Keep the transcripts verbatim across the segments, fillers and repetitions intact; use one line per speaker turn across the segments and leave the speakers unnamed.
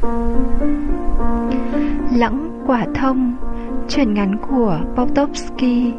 Lẵng quả thông, truyện ngắn của Bukowski.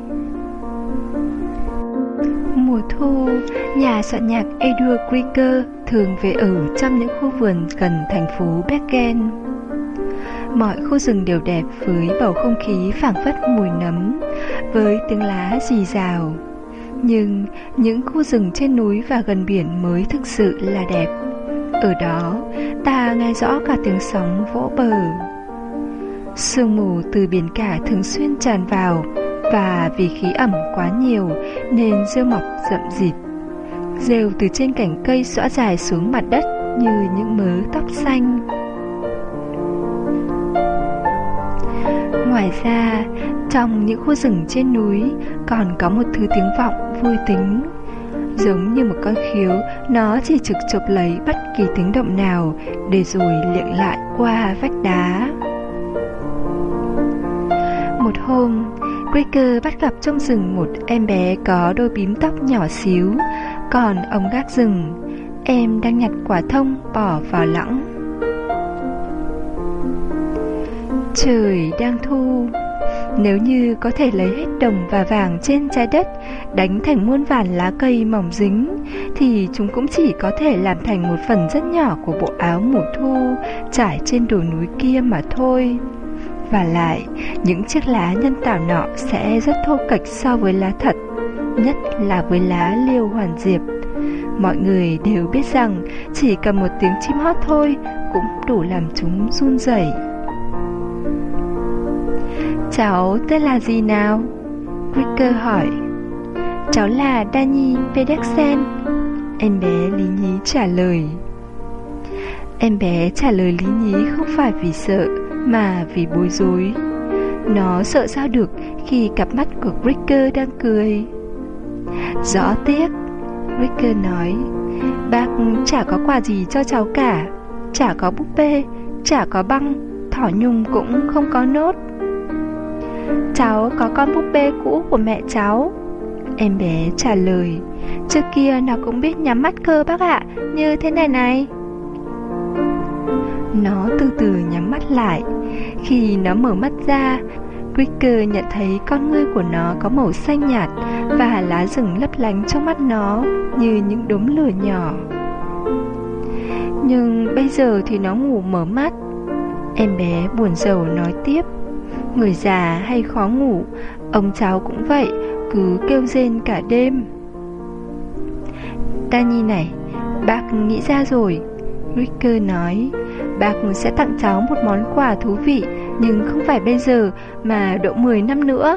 Mùa thu, nhà soạn nhạc Eduard Krieger thường về ở trong những khu vườn gần thành phố Bergen. Mọi khu rừng đều đẹp với bầu không khí phảng phất mùi nấm, với tiếng lá rì rào. Nhưng những khu rừng trên núi và gần biển mới thực sự là đẹp. Ở đó, ta nghe rõ cả tiếng sóng vỗ bờ. Sương mù từ biển cả thường xuyên tràn vào, và vì khí ẩm quá nhiều nên rêu mọc rậm rịt. Rêu từ trên cành cây xõa dài xuống mặt đất như những mớ tóc xanh. Ngoài ra, trong những khu rừng trên núi còn có một thứ tiếng vọng vui tính. Giống như một con khiếu, nó chỉ trực chộp lấy bất kỳ tiếng động nào để rồi liệng lại qua vách đá. Một hôm, Krieger bắt gặp trong rừng một em bé có đôi bím tóc nhỏ xíu. Còn ông gác rừng, em đang nhặt quả thông bỏ vào lẵng. Trời đang thu. Nếu như có thể lấy hết đồng và vàng trên trái đất, đánh thành muôn vàn lá cây mỏng dính, thì chúng cũng chỉ có thể làm thành một phần rất nhỏ của bộ áo mùa thu trải trên đồi núi kia mà thôi. Và lại, những chiếc lá nhân tạo nọ sẽ rất thô kệch so với lá thật, nhất là với lá liêu hoàn diệp. Mọi người đều biết rằng chỉ cần một tiếng chim hót thôi cũng đủ làm chúng run rẩy. Cháu tên là gì nào? Krieger hỏi. Cháu là Danny Pedersen, em bé Lý Nhí trả lời. Em bé trả lời Lý Nhí không phải vì sợ, mà vì bối rối. Nó sợ sao được khi cặp mắt của Krieger đang cười. Rõ tiếc, Krieger nói, bác chả có quà gì cho cháu cả. Chả có búp bê, chả có băng, thỏ nhung cũng không có nốt. Cháu có con búp bê cũ của mẹ cháu, em bé trả lời. Trước kia nó cũng biết nhắm mắt cơ bác ạ, như thế này này. Nó từ từ nhắm mắt lại. Khi nó mở mắt ra, Krieger nhận thấy con ngươi của nó có màu xanh nhạt, và lá rừng lấp lánh trong mắt nó như những đốm lửa nhỏ. Nhưng bây giờ thì nó ngủ mở mắt, em bé buồn rầu nói tiếp. Người già hay khó ngủ, ông cháu cũng vậy, cứ kêu rên cả đêm. Danny này, bác nghĩ ra rồi, Krieger nói. Bác sẽ tặng cháu một món quà thú vị, nhưng không phải bây giờ mà độ mười năm nữa.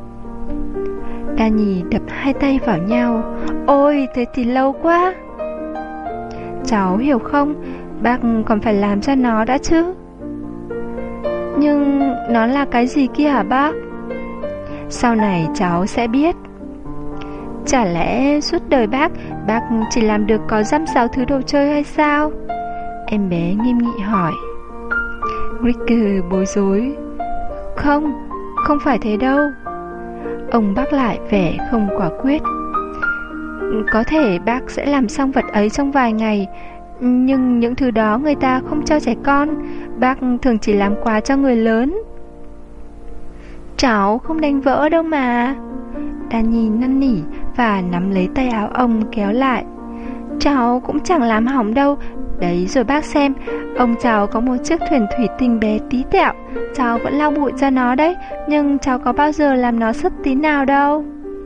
Danny đập hai tay vào nhau. Ôi, thế thì lâu quá. Cháu hiểu không, bác còn phải làm cho nó đã chứ. Nhưng nó là cái gì kia hả bác? Sau này cháu sẽ biết. Chả lẽ suốt đời bác Bác chỉ làm được có dăm sáu thứ đồ chơi hay sao? Em bé nghiêm nghị hỏi. Krieger bối rối. Không, không phải thế đâu. Ông bác lại vẻ không quả quyết. Có thể bác sẽ làm xong vật ấy trong vài ngày, nhưng những thứ đó người ta không cho trẻ con. Bác thường chỉ làm quà cho người lớn. Cháu không đánh vỡ đâu mà. Danny năn nỉ và nắm lấy tay áo ông kéo lại. Cháu cũng chẳng làm hỏng đâu. Đấy rồi bác xem, ông cháu có một chiếc thuyền thủy tinh bé tí tẹo. Cháu vẫn lau bụi cho nó đấy, nhưng cháu có bao giờ làm nó sứt tí nào đâu.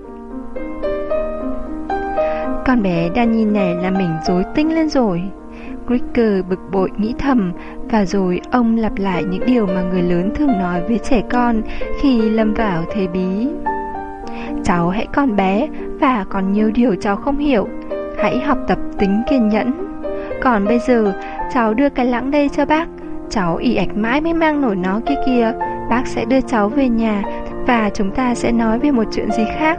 Con bé Danny này làm mình rối tinh lên rồi. Krieger bực bội nghĩ thầm, và rồi ông lặp lại những điều mà người lớn thường nói với trẻ con khi lâm vào thế bí. Cháu hãy còn bé và còn nhiều điều cháu không hiểu. Hãy học tập tính kiên nhẫn. Còn bây giờ, cháu đưa cái lẵng đây cho bác. Cháu ì ạch mãi mới mang nổi nó kia kìa. Bác sẽ đưa cháu về nhà, và chúng ta sẽ nói về một chuyện gì khác.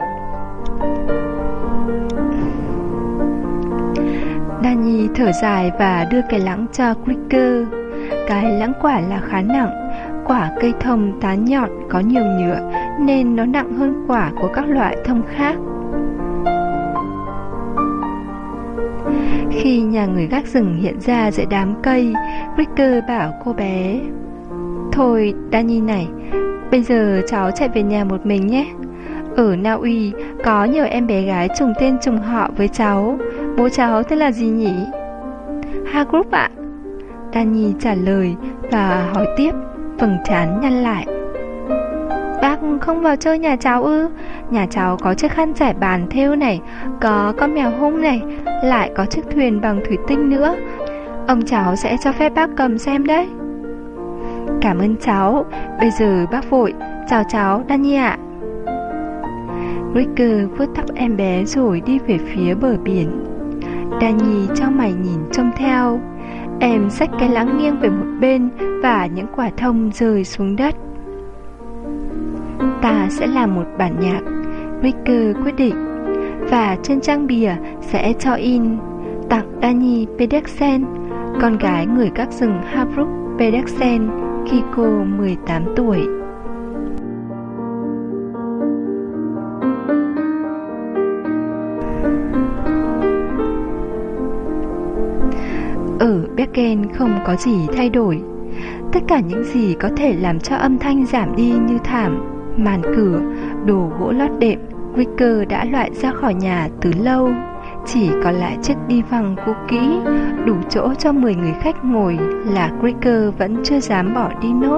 Danny thở dài và đưa cái lẵng cho Krieger. Cái lẵng quả là khá nặng. Quả cây thông tán nhọn có nhiều nhựa, nên nó nặng hơn quả của các loại thông khác. Khi Khi nhà người gác rừng hiện ra giữa đám cây, Ricker bảo cô bé: "Thôi Danny này, bây giờ cháu chạy về nhà một mình nhé. Ở Na Uy có nhiều em bé gái trùng tên trùng họ với cháu. Bố cháu tên là gì nhỉ?" "Hargroup ạ." Danny trả lời và hỏi tiếp, vầng trán nhăn lại: "Bác không vào chơi nhà cháu ư? Nhà cháu có chiếc khăn trải bàn thêu này, có con mèo hung này, lại có chiếc thuyền bằng thủy tinh nữa. Ông cháu sẽ cho phép bác cầm xem đấy." "Cảm ơn cháu, bây giờ bác vội. Chào cháu Danny ạ." Ricker vuốt tóc em bé rồi đi về phía bờ biển. Danny trong mày nhìn trông theo. Em xách cái láng nghiêng về một bên và những quả thông rơi xuống đất. "Ta sẽ làm một bản nhạc," Ricker quyết định, "và trên trang bìa sẽ cho in tặng Danny Pedersen, con gái người gác rừng Hargroup Pedersen, khi cô mười tám tuổi." Ở Bergen không có gì thay đổi. Tất cả những gì có thể làm cho âm thanh giảm đi như thảm, màn cửa, đồ gỗ lót đệm, Ricker đã loại ra khỏi nhà từ lâu. Chỉ còn lại chiếc đi văng cũ kỹ, đủ chỗ cho mười người khách ngồi là Ricker vẫn chưa dám bỏ đi nốt.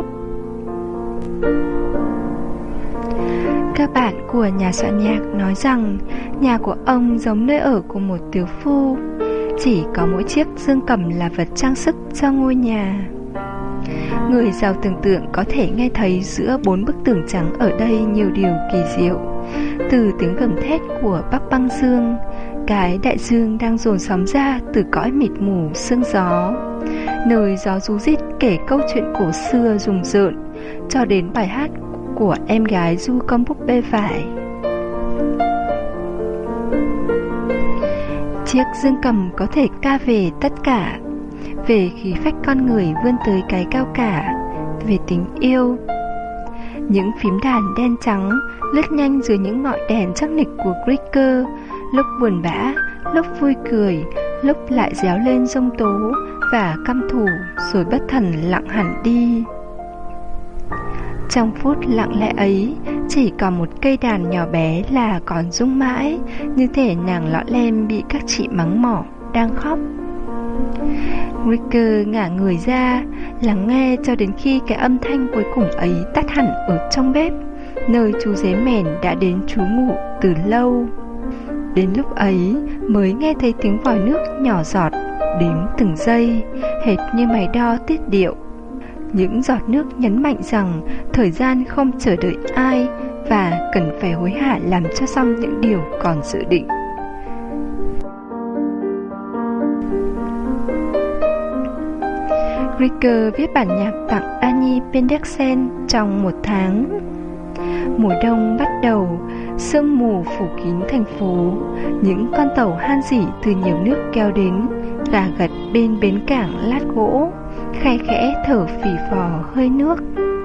Các bạn của nhà soạn nhạc nói rằng nhà của ông giống nơi ở của một tiểu phu. Chỉ có mỗi chiếc dương cầm là vật trang sức cho ngôi nhà. Người giàu tưởng tượng có thể nghe thấy giữa bốn bức tường trắng ở đây nhiều điều kỳ diệu. Từ tiếng gầm thét của Bắc Băng Dương, cái đại dương đang dồn sóng ra từ cõi mịt mù sương gió, nơi gió ru rít kể câu chuyện cổ xưa rùng rợn, cho đến bài hát của em gái du con búp bê vải. Chiếc dương cầm có thể ca về tất cả, về khí phách con người vươn tới cái cao cả, về tình yêu. Những phím đàn đen trắng lướt nhanh dưới những ngọn đèn chắc nịch của Ricker, lúc buồn bã, lúc vui cười, lúc lại réo lên giông tố và căm thù, rồi bất thần lặng hẳn đi. Trong phút lặng lẽ ấy, chỉ còn một cây đàn nhỏ bé là còn rung mãi, như thể nàng lọ lem bị các chị mắng mỏ, đang khóc. Ricker ngả người ra, lắng nghe cho đến khi cái âm thanh cuối cùng ấy tắt hẳn ở trong bếp, nơi chú dế mèn đã đến trú ngụ từ lâu. Đến lúc ấy mới nghe thấy tiếng vòi nước nhỏ giọt, đếm từng giây, hệt như máy đo tiết điệu. Những giọt nước nhấn mạnh rằng thời gian không chờ đợi ai và cần phải hối hả làm cho xong những điều còn dự định. Ricker viết bản nhạc tặng Danny Pedersen trong một tháng. Mùa đông bắt đầu, sương mù phủ kín thành phố. Những con tàu han rỉ từ nhiều nước kéo đến, gà gật bên bến cảng lát gỗ, khe khẽ thở phì phò hơi nước.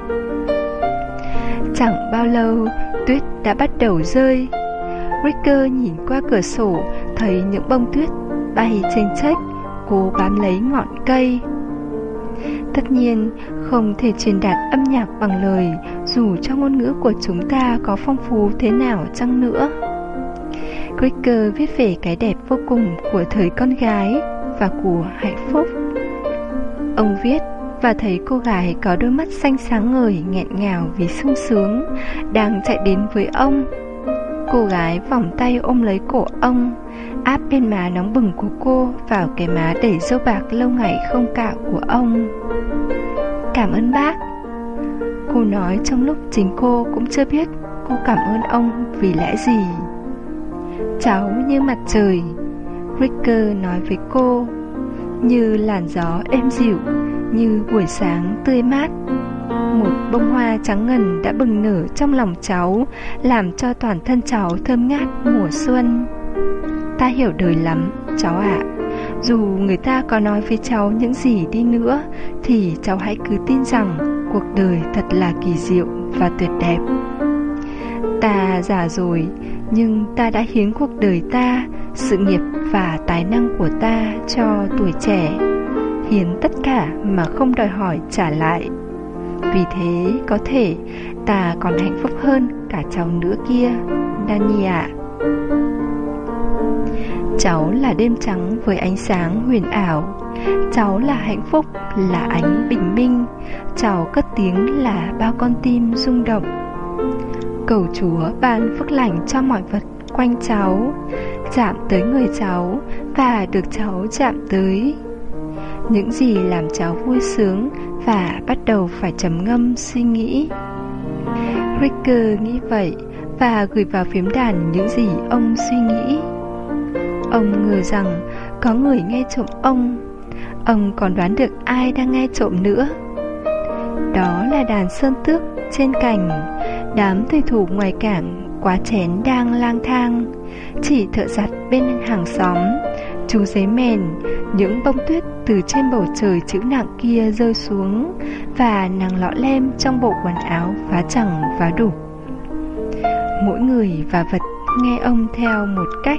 Chẳng bao lâu, tuyết đã bắt đầu rơi. Ricker nhìn qua cửa sổ, thấy những bông tuyết bay chênh chếch, cố bám lấy ngọn cây. Tất nhiên, không thể truyền đạt âm nhạc bằng lời, dù cho ngôn ngữ của chúng ta có phong phú thế nào chăng nữa. Ricker viết về cái đẹp vô cùng của thời con gái và của hạnh phúc. Ông viết và thấy cô gái có đôi mắt xanh sáng ngời nghẹn ngào vì sung sướng đang chạy đến với ông. Cô gái vòng tay ôm lấy cổ ông, áp bên má nóng bừng của cô vào cái má đầy râu bạc lâu ngày không cạo của ông. "Cảm ơn bác," cô nói trong lúc chính cô cũng chưa biết cô cảm ơn ông vì lẽ gì. "Cháu như mặt trời," Ricker nói với cô, "như làn gió êm dịu, như buổi sáng tươi mát. Một bông hoa trắng ngần đã bừng nở trong lòng cháu, làm cho toàn thân cháu thơm ngát mùa xuân. Ta hiểu đời lắm, cháu ạ. Dù người ta có nói với cháu những gì đi nữa, thì cháu hãy cứ tin rằng cuộc đời thật là kỳ diệu và tuyệt đẹp. Ta già rồi, nhưng ta đã hiến cuộc đời ta, sự nghiệp và tài năng của ta cho tuổi trẻ, hiến tất cả mà không đòi hỏi trả lại. Vì thế có thể ta còn hạnh phúc hơn cả cháu nữa kia, Danny ạ. Cháu là đêm trắng với ánh sáng huyền ảo. Cháu là hạnh phúc, là ánh bình minh. Cháu cất tiếng là bao con tim rung động. Cầu Chúa ban phước lành cho mọi vật quanh cháu, chạm tới người cháu và được cháu chạm tới. Những gì làm cháu vui sướng và bắt đầu phải trầm ngâm suy nghĩ. Ricker nghĩ vậy và gửi vào phím đàn những gì ông suy nghĩ. Ông ngờ rằng có người nghe trộm ông. Ông còn đoán được ai đang nghe trộm nữa. Đó là đàn sơn tước trên cành. Đám thủy thủ ngoài cảng quá chén đang lang thang. Chỉ thợ giặt bên hàng xóm, chú giấy mèn, những bông tuyết từ trên bầu trời chữ nặng kia rơi xuống, và nàng lọ lem trong bộ quần áo vá chẳng vá đủ. Mỗi người và vật nghe ông theo một cách.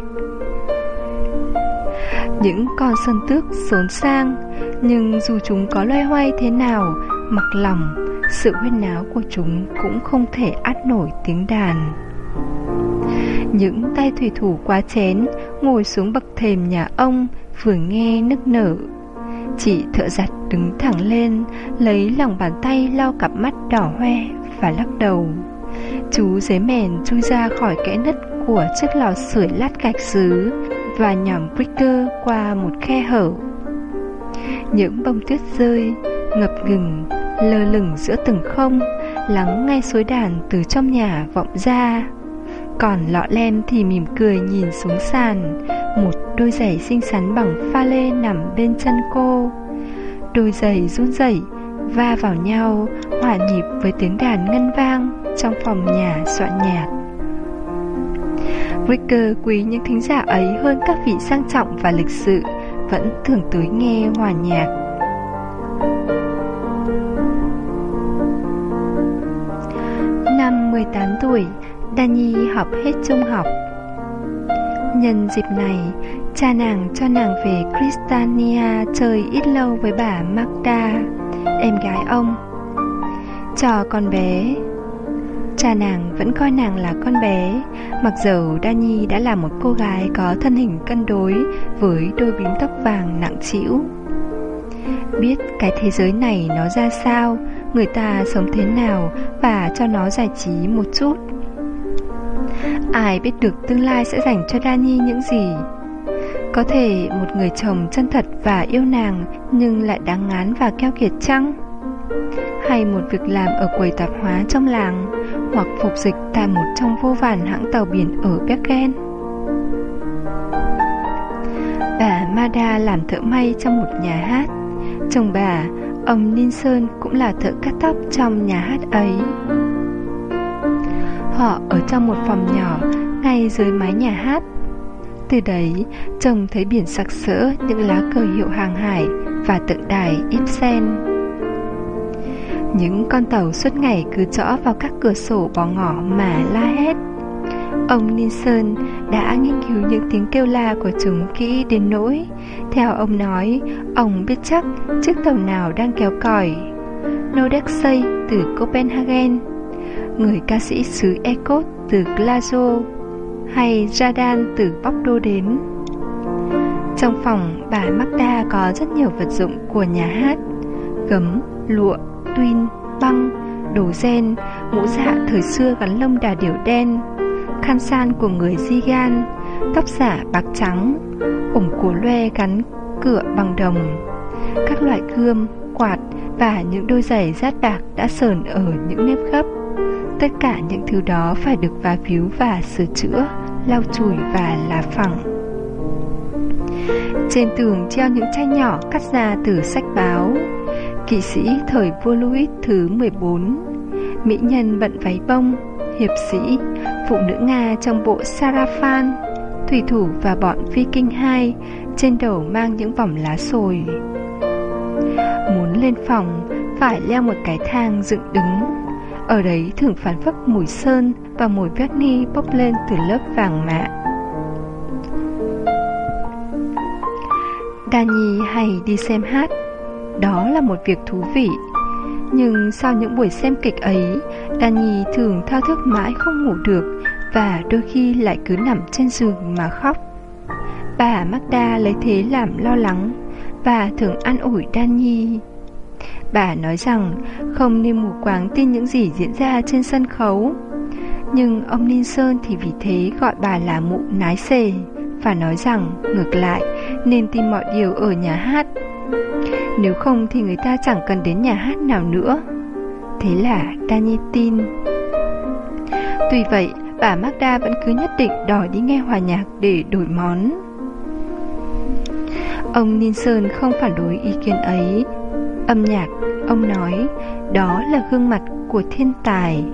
Những con sơn tước xốn sang, nhưng dù chúng có loay hoay thế nào, mặc lòng, sự huyên náo của chúng cũng không thể át nổi tiếng đàn. Những tay thủy thủ quá chén ngồi xuống bậc thềm nhà ông, vừa nghe nức nở. Chị thợ giặt đứng thẳng lên, lấy lòng bàn tay lau cặp mắt đỏ hoe và lắc đầu. Chú giấy mèn chui ra khỏi kẽ nứt của chiếc lò sưởi lát gạch sứ và nhỏm Ricker qua một khe hở. Những bông tuyết rơi, ngập ngừng, lơ lửng giữa từng không, lắng nghe xối đàn từ trong nhà vọng ra. Còn lọ lem thì mỉm cười nhìn xuống sàn. Một đôi giày xinh xắn bằng pha lê nằm bên chân cô. Đôi giày run rẩy va vào nhau, hòa nhịp với tiếng đàn ngân vang trong phòng nhà soạn nhạc. Ricker quý những thính giả ấy hơn các vị sang trọng và lịch sự, vẫn thường tới nghe hòa nhạc. Năm mười tám tuổi, Danny học hết trung học. Nhân dịp này, cha nàng cho nàng về Cristania chơi ít lâu với bà Magda, em gái ông. Cho con bé. Cha nàng vẫn coi nàng là con bé, mặc dầu Danny đã là một cô gái có thân hình cân đối với đôi bím tóc vàng nặng trĩu. Biết cái thế giới này nó ra sao, người ta sống thế nào, và cho nó giải trí một chút. Ai biết được tương lai sẽ dành cho Danny những gì. Có thể một người chồng chân thật và yêu nàng nhưng lại đáng ngán và keo kiệt chăng? Hay một việc làm ở quầy tạp hóa trong làng, hoặc phục dịch tại một trong vô vàn hãng tàu biển ở Bergen? Bà Mada làm thợ may trong một nhà hát. Chồng bà, ông Nilsson, cũng là thợ cắt tóc trong nhà hát ấy. Họ ở trong một phòng nhỏ ngay dưới mái nhà hát. Từ đấy trông thấy biển sặc sỡ những lá cờ hiệu hàng hải và tượng đài Ibsen. Những con tàu suốt ngày cứ trõ vào các cửa sổ bỏ ngỏ mà la hét. Ông Nilsson đã nghiên cứu những tiếng kêu la của chúng kỹ đến nỗi, theo ông nói, ông biết chắc chiếc tàu nào đang kéo còi. Nordexay từ Copenhagen, người ca sĩ xứ Ecot từ Glasgow, hay Radan từ Bordeaux đến. Trong phòng bà Magda có rất nhiều vật dụng của nhà hát: gấm, lụa, tuyên, băng, đồ gen, mũ dạ thời xưa gắn lông đà điểu đen, khăn san của người Zigan, tóc giả bạc trắng, ủng của loe gắn cửa bằng đồng, các loại gươm, quạt và những đôi giày dát bạc đã sờn ở những nếp gấp. Tất cả những thứ đó phải được vá víu và sửa chữa, lau chùi và lá phẳng. Trên tường treo những tranh nhỏ cắt ra từ sách báo: kỵ sĩ thời vua Louis thứ mười bốn, mỹ nhân bận váy bông, hiệp sĩ, phụ nữ Nga trong bộ sarafan, thủy thủ và bọn Viking hai, trên đầu mang những vòng lá sồi. Muốn lên phòng phải leo một cái thang dựng đứng. Ở đấy thường phản phất mùi sơn và mùi verni bốc lên từ lớp vàng mạ. Danny hay đi xem hát. Đó là một việc thú vị. Nhưng sau những buổi xem kịch ấy, Danny thường thao thức mãi không ngủ được, và đôi khi lại cứ nằm trên giường mà khóc. Bà Magda lấy thế làm lo lắng và thường an ủi Danny. Bà nói rằng không nên mù quáng tin những gì diễn ra trên sân khấu. Nhưng ông Nilsson thì vì thế gọi bà là mụ nái xề, và nói rằng ngược lại nên tin mọi điều ở nhà hát. Nếu không thì người ta chẳng cần đến nhà hát nào nữa. Thế là Danny tin. Tuy vậy, bà Magda vẫn cứ nhất định đòi đi nghe hòa nhạc để đổi món. Ông Nilsson không phản đối ý kiến ấy. Âm nhạc, ông nói, đó là gương mặt của thiên tài.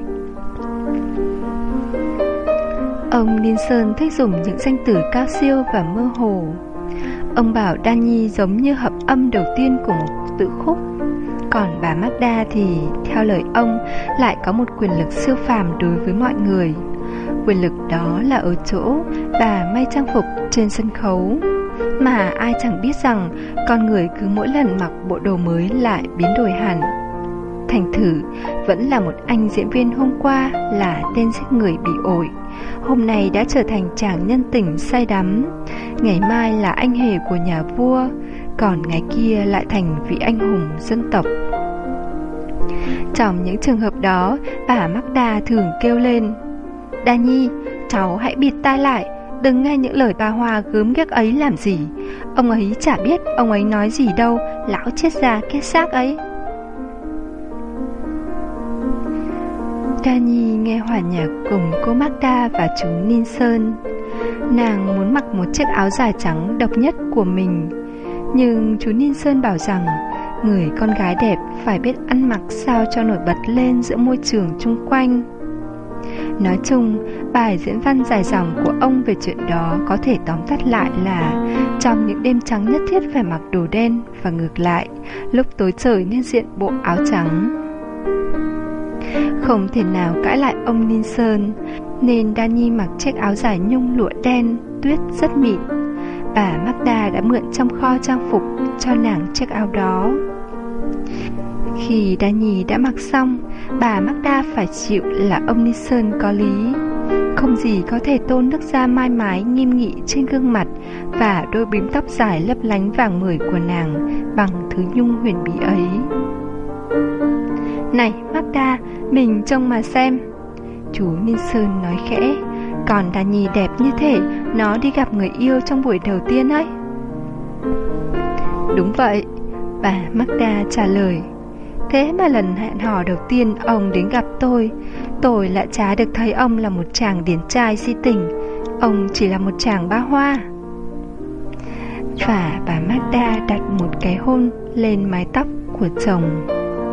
Ông Nilsson thích dùng những danh từ cao siêu và mơ hồ. Ông bảo Danny giống như hợp âm đầu tiên của một tự khúc. Còn bà Magda thì, theo lời ông, lại có một quyền lực siêu phàm đối với mọi người. Quyền lực đó là ở chỗ bà may trang phục trên sân khấu, mà ai chẳng biết rằng con người cứ mỗi lần mặc bộ đồ mới lại biến đổi hẳn. Thành thử vẫn là một anh diễn viên hôm qua là tên giết người bị ổi, hôm nay đã trở thành chàng nhân tình say đắm. Ngày mai là anh hề của nhà vua, còn ngày kia lại thành vị anh hùng dân tộc. Trong những trường hợp đó, bà Magda thường kêu lên: Danny, cháu hãy bịt tai lại, đừng nghe những lời bà Hoa gớm ghiếc ấy làm gì. Ông ấy chả biết ông ấy nói gì đâu, lão chết già kết xác ấy. Danny nghe hòa nhạc cùng cô Magda và chú Nilsson. Nàng muốn mặc một chiếc áo dài trắng độc nhất của mình, nhưng chú Nilsson bảo rằng người con gái đẹp phải biết ăn mặc sao cho nổi bật lên giữa môi trường chung quanh. Nói chung, bài diễn văn dài dòng của ông về chuyện đó có thể tóm tắt lại là trong những đêm trắng nhất thiết phải mặc đồ đen, và ngược lại, lúc tối trời nên diện bộ áo trắng. Không thể nào cãi lại ông Nilsson, nên Danny mặc chiếc áo dài nhung lụa đen, tuyết rất mịn. Bà Magda đã mượn trong kho trang phục cho nàng chiếc áo đó. Khi Danny đã mặc xong, bà Magda phải chịu là ông Nilsson có lý. Không gì có thể tôn nước da mai mái nghiêm nghị trên gương mặt và đôi bím tóc dài lấp lánh vàng mười của nàng bằng thứ nhung huyền bí ấy. Này Magda, mình trông mà xem, chú Nilsson nói khẽ. Còn Danny đẹp như thể nó đi gặp người yêu trong buổi đầu tiên ấy. Đúng vậy, bà Magda trả lời. Thế mà lần hẹn hò đầu tiên ông đến gặp tôi, tôi lại chả được thấy ông là một chàng điển trai si tình. Ông chỉ là một chàng ba hoa. Và bà Magda đặt một cái hôn lên mái tóc của chồng.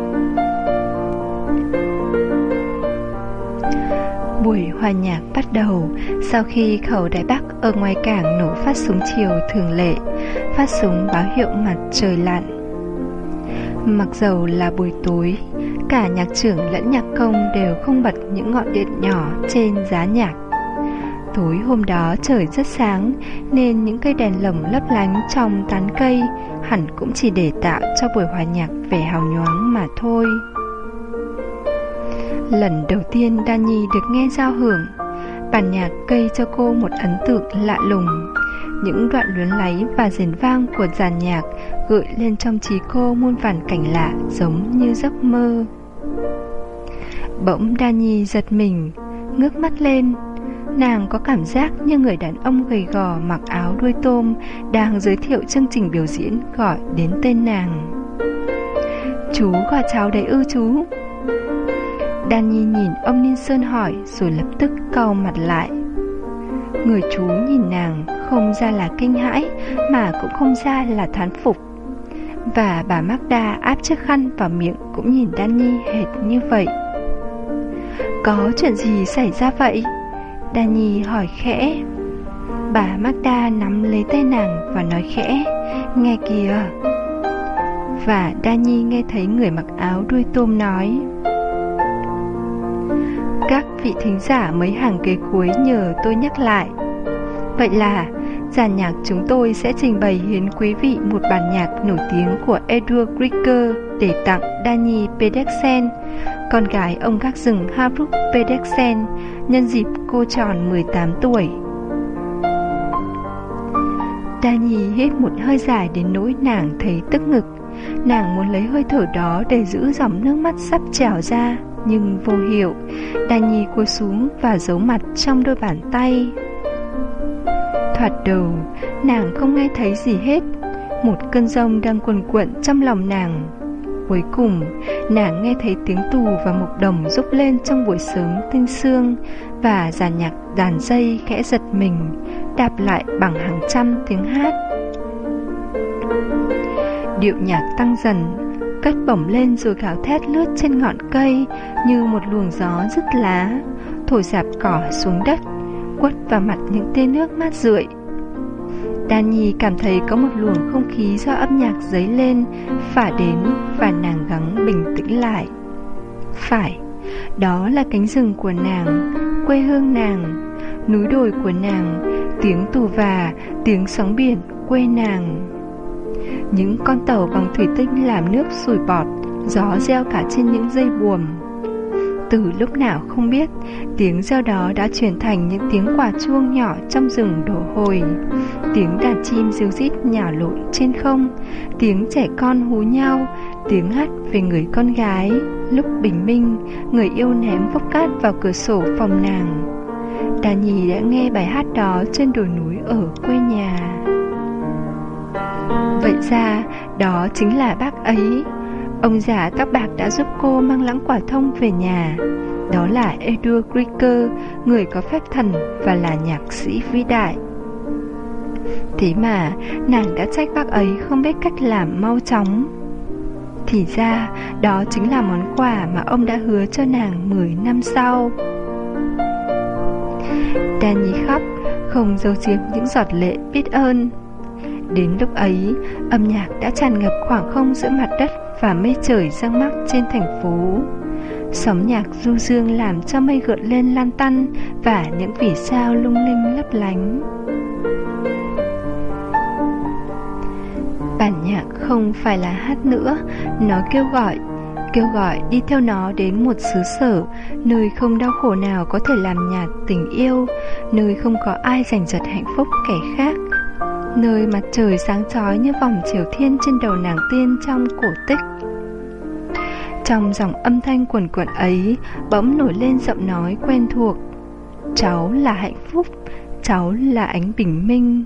Buổi hòa nhạc bắt đầu sau khi khẩu Đài Bắc ở ngoài cảng nổ phát súng chiều thường lệ, phát súng báo hiệu mặt trời lặn. Mặc dầu là buổi tối, cả nhạc trưởng lẫn nhạc công đều không bật những ngọn điện nhỏ trên giá nhạc. Tối hôm đó trời rất sáng, nên những cây đèn lồng lấp lánh trong tán cây hẳn cũng chỉ để tạo cho buổi hòa nhạc vẻ hào nhoáng mà thôi. Lần đầu tiên Danny được nghe giao hưởng, bản nhạc gây cho cô một ấn tượng lạ lùng. Những đoạn luyến láy và rền vang của dàn nhạc gợi lên trong trí cô muôn vàn cảnh lạ giống như giấc mơ. Bỗng Danny giật mình, ngước mắt lên. Nàng có cảm giác như người đàn ông gầy gò mặc áo đuôi tôm đang giới thiệu chương trình biểu diễn gọi đến tên nàng. Chú gọi cháu đấy ư chú? Danny nhìn ông Nilsson hỏi rồi lập tức cau mặt lại. Người chú nhìn nàng không ra là kinh hãi mà cũng không ra là thán phục. Và bà Magda áp chiếc khăn vào miệng cũng nhìn Danny hệt như vậy. Có chuyện gì xảy ra vậy? Danny hỏi khẽ. Bà Magda nắm lấy tay nàng và nói khẽ, nghe kìa. Và Danny nghe thấy người mặc áo đuôi tôm nói, các vị thính giả mấy hàng ghế cuối nhờ tôi nhắc lại. Vậy là Dàn nhạc chúng tôi sẽ trình bày hiến quý vị một bản nhạc nổi tiếng của Edward Grieg để tặng Dani Pedersen, con gái ông gác rừng Haruk Pedersen, nhân dịp cô tròn mười tám tuổi. Dani hít một hơi dài đến nỗi nàng thấy tức ngực. Nàng muốn lấy hơi thở đó để giữ dòng nước mắt sắp trào ra, nhưng vô hiệu. Dani cúi xuống và giấu mặt trong đôi bàn tay. Thoạt đầu, nàng không nghe thấy gì hết. Một cơn giông đang cuồn cuộn trong lòng nàng. Cuối cùng, nàng nghe thấy tiếng tù và mộc đồng rúc lên trong buổi sớm tinh sương, và dàn nhạc đàn dây khẽ giật mình, đạp lại bằng hàng trăm tiếng hát. Điệu nhạc tăng dần, cất bổng lên rồi gào thét lướt trên ngọn cây như một luồng gió rứt lá, thổi rạp cỏ xuống đất, quất vào mặt những tia nước mát rượi. Dani cảm thấy có một luồng không khí do âm nhạc dấy lên phả đến, và nàng gắng bình tĩnh lại. Phải, đó là cánh rừng của nàng, quê hương nàng, núi đồi của nàng, tiếng tù và, tiếng sóng biển quê nàng. Những con tàu bằng thủy tinh làm nước sủi bọt, gió reo cả trên những dây buồm. Từ lúc nào không biết, tiếng reo đó đã chuyển thành những tiếng quả chuông nhỏ trong rừng đổ hồi, tiếng đàn chim ríu rít nhào lộn trên không, tiếng trẻ con hú nhau, tiếng hát về người con gái lúc bình minh, người yêu ném vốc cát vào cửa sổ phòng nàng. Dani đã nghe bài hát đó trên đồi núi ở quê nhà. Vậy ra, đó chính là bác ấy. Ông già tóc bạc đã giúp cô mang lẵng quả thông về nhà. Đó là Edward Grieg, người có phép thần và là nhạc sĩ vĩ đại. Thế mà nàng đã trách bác ấy không biết cách làm mau chóng. Thì ra đó chính là món quà mà ông đã hứa cho nàng mười năm sau. Dani khóc, không giấu giếm những giọt lệ biết ơn. Đến lúc ấy, âm nhạc đã tràn ngập khoảng không giữa mặt đất và mây trời giăng mắc trên thành phố. Sóng nhạc du dương làm cho mây gợn lên lan tăn, và những vì sao lung linh lấp lánh. Bản nhạc không phải là hát nữa, nó kêu gọi, kêu gọi đi theo nó đến một xứ sở, nơi không đau khổ nào có thể làm nhạt tình yêu, nơi không có ai giành giật hạnh phúc kẻ khác, nơi mặt trời sáng chói như vòng chiều thiên trên đầu nàng tiên trong cổ tích. Trong dòng âm thanh quần quần ấy, bỗng nổi lên giọng nói quen thuộc: cháu là hạnh phúc, cháu là ánh bình minh.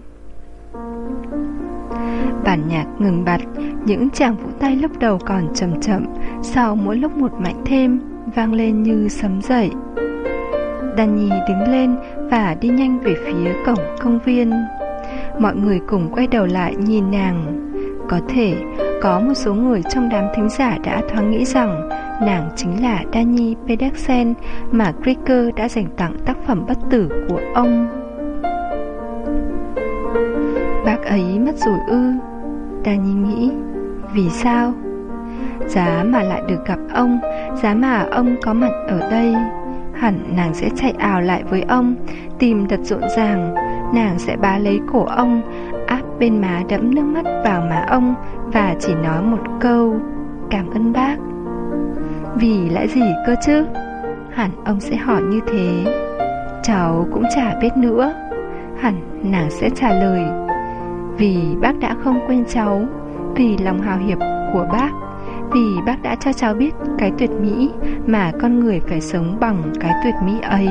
Bản nhạc ngừng bặt, những tràng vỗ tay lúc đầu còn chậm chậm, sau mỗi lúc một mạnh thêm, vang lên như sấm dậy. Dani đứng lên và đi nhanh về phía cổng công viên. Mọi người cùng quay đầu lại nhìn nàng. Có thể có một số người trong đám thính giả đã thoáng nghĩ rằng nàng chính là Dani Pedersen mà Grieg đã dành tặng tác phẩm bất tử của ông. Bác ấy mất rồi ư? Dani nghĩ. Vì sao? Giá mà lại được gặp ông, giá mà ông có mặt ở đây, hẳn nàng sẽ chạy ào lại với ông, tìm thật rộn ràng. Nàng sẽ bá lấy cổ ông, áp bên má đẫm nước mắt vào má ông, và chỉ nói một câu: cảm ơn bác. Vì lẽ gì cơ chứ? Hẳn ông sẽ hỏi như thế. Cháu cũng chả biết nữa. Hẳn nàng sẽ trả lời: vì bác đã không quên cháu, vì lòng hào hiệp của bác, vì bác đã cho cháu biết cái tuyệt mỹ mà con người phải sống bằng cái tuyệt mỹ ấy.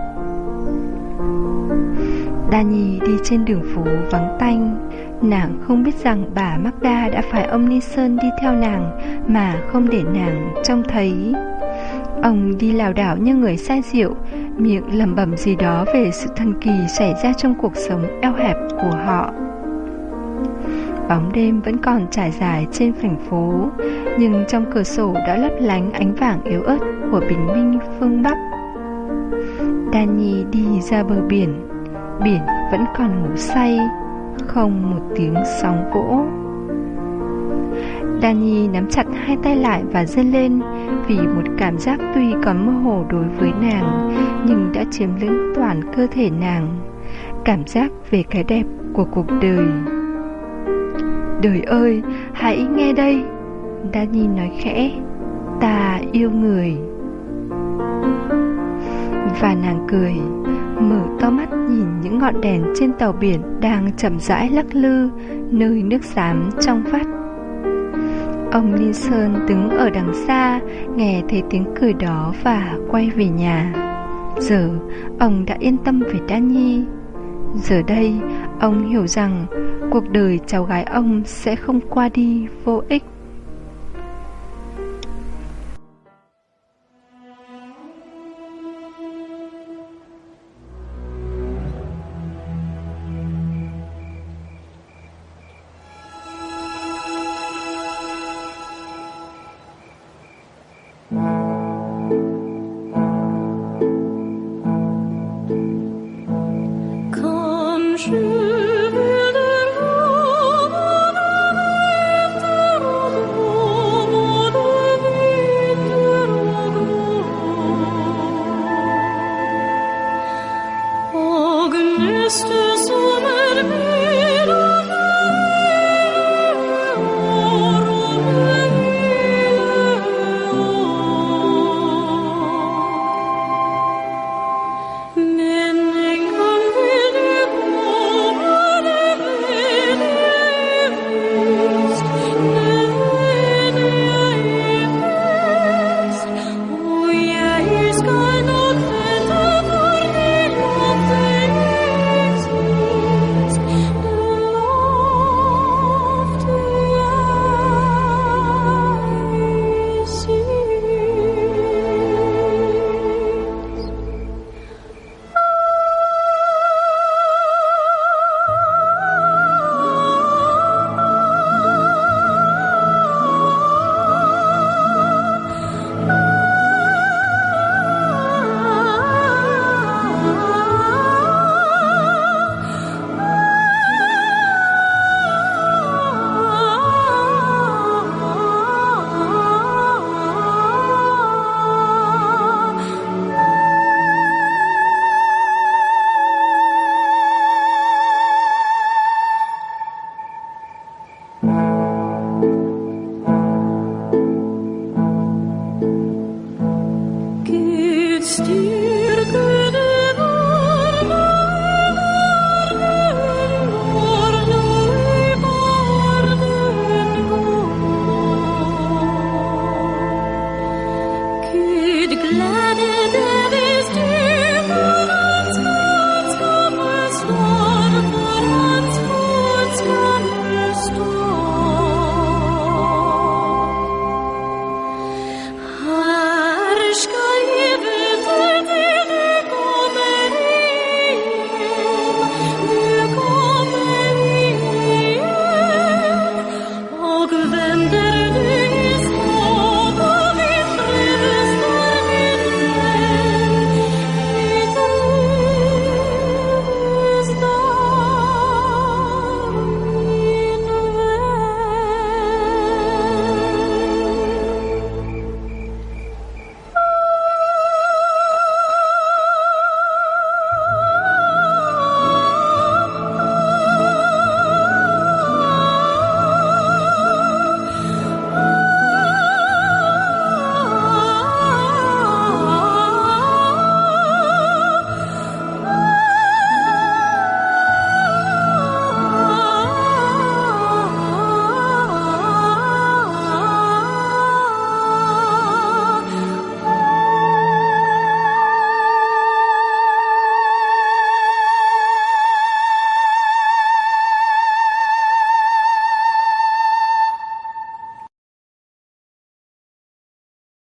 Dani đi trên đường phố vắng tanh. Nàng không biết rằng bà Magda đã phải ông Nilsson đi theo nàng mà không để nàng trông thấy. Ông đi lảo đảo như người say rượu, miệng lẩm bẩm gì đó về sự thần kỳ xảy ra trong cuộc sống eo hẹp của họ. Bóng đêm vẫn còn trải dài trên thành phố, nhưng trong cửa sổ đã lấp lánh ánh vàng yếu ớt của bình minh phương Bắc. Dani đi ra bờ biển. Biển vẫn còn ngủ say, không một tiếng sóng vỗ. Dani nắm chặt hai tay lại và giơ lên, vì một cảm giác tuy còn mơ hồ đối với nàng, nhưng đã chiếm lĩnh toàn cơ thể nàng. cảm giác về cái đẹp của cuộc đời. Đời ơi, hãy nghe đây, Danny nói khẽ, ta yêu người. Và nàng cười, mở to mắt nhìn những ngọn đèn trên tàu biển đang chậm rãi lắc lư nơi nước xám trong vắt. Ông Linson đứng ở đằng xa, nghe thấy tiếng cười đó và quay về nhà. Giờ ông đã yên tâm về Danny. Giờ đây ông hiểu rằng cuộc đời cháu gái ông sẽ không qua đi vô ích.
Glad